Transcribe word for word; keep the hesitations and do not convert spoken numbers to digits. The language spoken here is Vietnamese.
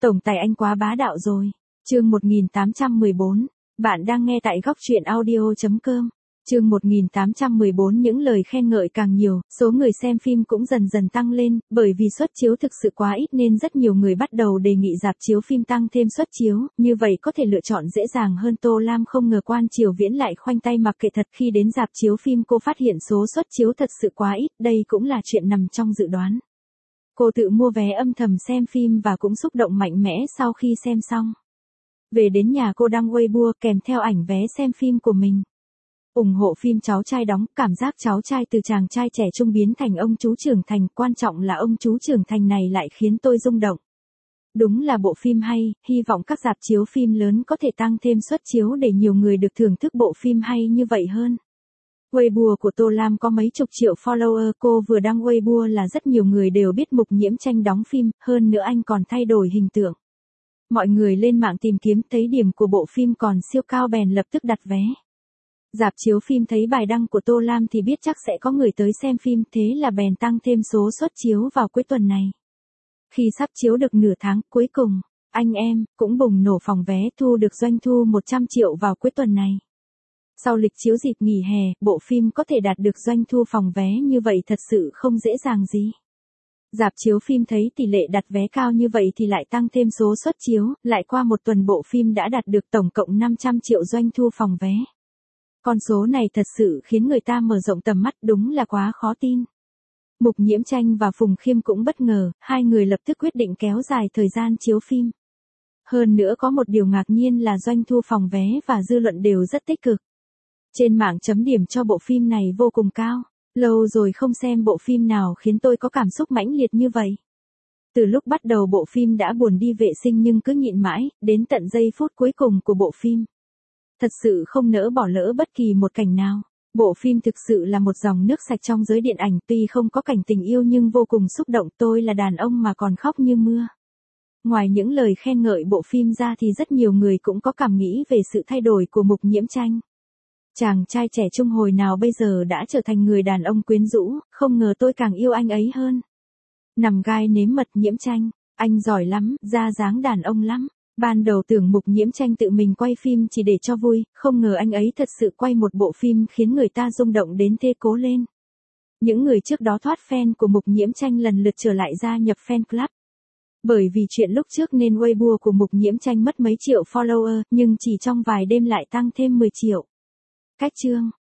Tổng tài anh quá bá đạo rồi. Chương một nghìn tám trăm mười bốn. Bạn đang nghe tại góc truyện audio chấm com. Chương một nghìn tám trăm mười bốn. Những lời khen ngợi càng nhiều, số người xem phim cũng dần dần tăng lên, bởi vì suất chiếu thực sự quá ít nên rất nhiều người bắt đầu đề nghị rạp chiếu phim tăng thêm suất chiếu, như vậy có thể lựa chọn dễ dàng hơn. Tô Lam không ngờ Quan Triều Viễn lại khoanh tay mặc kệ thật, khi đến rạp chiếu phim cô phát hiện số suất chiếu thật sự quá ít, đây cũng là chuyện nằm trong dự đoán. Cô tự mua vé âm thầm xem phim và cũng xúc động mạnh mẽ sau khi xem xong. Về đến nhà cô đăng Weibo kèm theo ảnh vé xem phim của mình. Ủng hộ phim cháu trai đóng, cảm giác cháu trai từ chàng trai trẻ trung biến thành ông chú trưởng thành, quan trọng là ông chú trưởng thành này lại khiến tôi rung động. Đúng là bộ phim hay, hy vọng các rạp chiếu phim lớn có thể tăng thêm suất chiếu để nhiều người được thưởng thức bộ phim hay như vậy hơn. Weibo của Tô Lam có mấy chục triệu follower, cô vừa đăng Weibo là rất nhiều người đều biết Mục Nhiễm Tranh đóng phim, hơn nữa anh còn thay đổi hình tượng. Mọi người lên mạng tìm kiếm thấy điểm của bộ phim còn siêu cao bèn lập tức đặt vé. Rạp chiếu phim thấy bài đăng của Tô Lam thì biết chắc sẽ có người tới xem phim, thế là bèn tăng thêm số suất chiếu vào cuối tuần này. Khi sắp chiếu được nửa tháng, cuối cùng, anh em cũng bùng nổ phòng vé, thu được doanh thu một trăm triệu vào cuối tuần này. Sau lịch chiếu dịp nghỉ hè, bộ phim có thể đạt được doanh thu phòng vé như vậy thật sự không dễ dàng gì. Rạp chiếu phim thấy tỷ lệ đặt vé cao như vậy thì lại tăng thêm số suất chiếu, lại qua một tuần bộ phim đã đạt được tổng cộng năm trăm triệu doanh thu phòng vé. Con số này thật sự khiến người ta mở rộng tầm mắt, đúng là quá khó tin. Mục Nhiễm Tranh và Phùng Khiêm cũng bất ngờ, hai người lập tức quyết định kéo dài thời gian chiếu phim. Hơn nữa có một điều ngạc nhiên là doanh thu phòng vé và dư luận đều rất tích cực. Trên mạng chấm điểm cho bộ phim này vô cùng cao. Lâu rồi không xem bộ phim nào khiến tôi có cảm xúc mãnh liệt như vậy. Từ lúc bắt đầu bộ phim đã buồn đi vệ sinh nhưng cứ nhịn mãi, đến tận giây phút cuối cùng của bộ phim. Thật sự không nỡ bỏ lỡ bất kỳ một cảnh nào. Bộ phim thực sự là một dòng nước sạch trong giới điện ảnh, tuy không có cảnh tình yêu nhưng vô cùng xúc động, tôi là đàn ông mà còn khóc như mưa. Ngoài những lời khen ngợi bộ phim ra thì rất nhiều người cũng có cảm nghĩ về sự thay đổi của Mục Nhiễm Tranh. Chàng trai trẻ trung hồi nào bây giờ đã trở thành người đàn ông quyến rũ, không ngờ tôi càng yêu anh ấy hơn. Nằm gai nếm mật. Nhiễm Tranh, anh giỏi lắm, ra dáng đàn ông lắm. Ban đầu tưởng Mục Nhiễm Tranh tự mình quay phim chỉ để cho vui, không ngờ anh ấy thật sự quay một bộ phim khiến người ta rung động đến thê cố lên. Những người trước đó thoát fan của Mục Nhiễm Tranh lần lượt trở lại gia nhập fan club. Bởi vì chuyện lúc trước nên Weibo của Mục Nhiễm Tranh mất mấy triệu follower, nhưng chỉ trong vài đêm lại tăng thêm mười triệu. Cách chương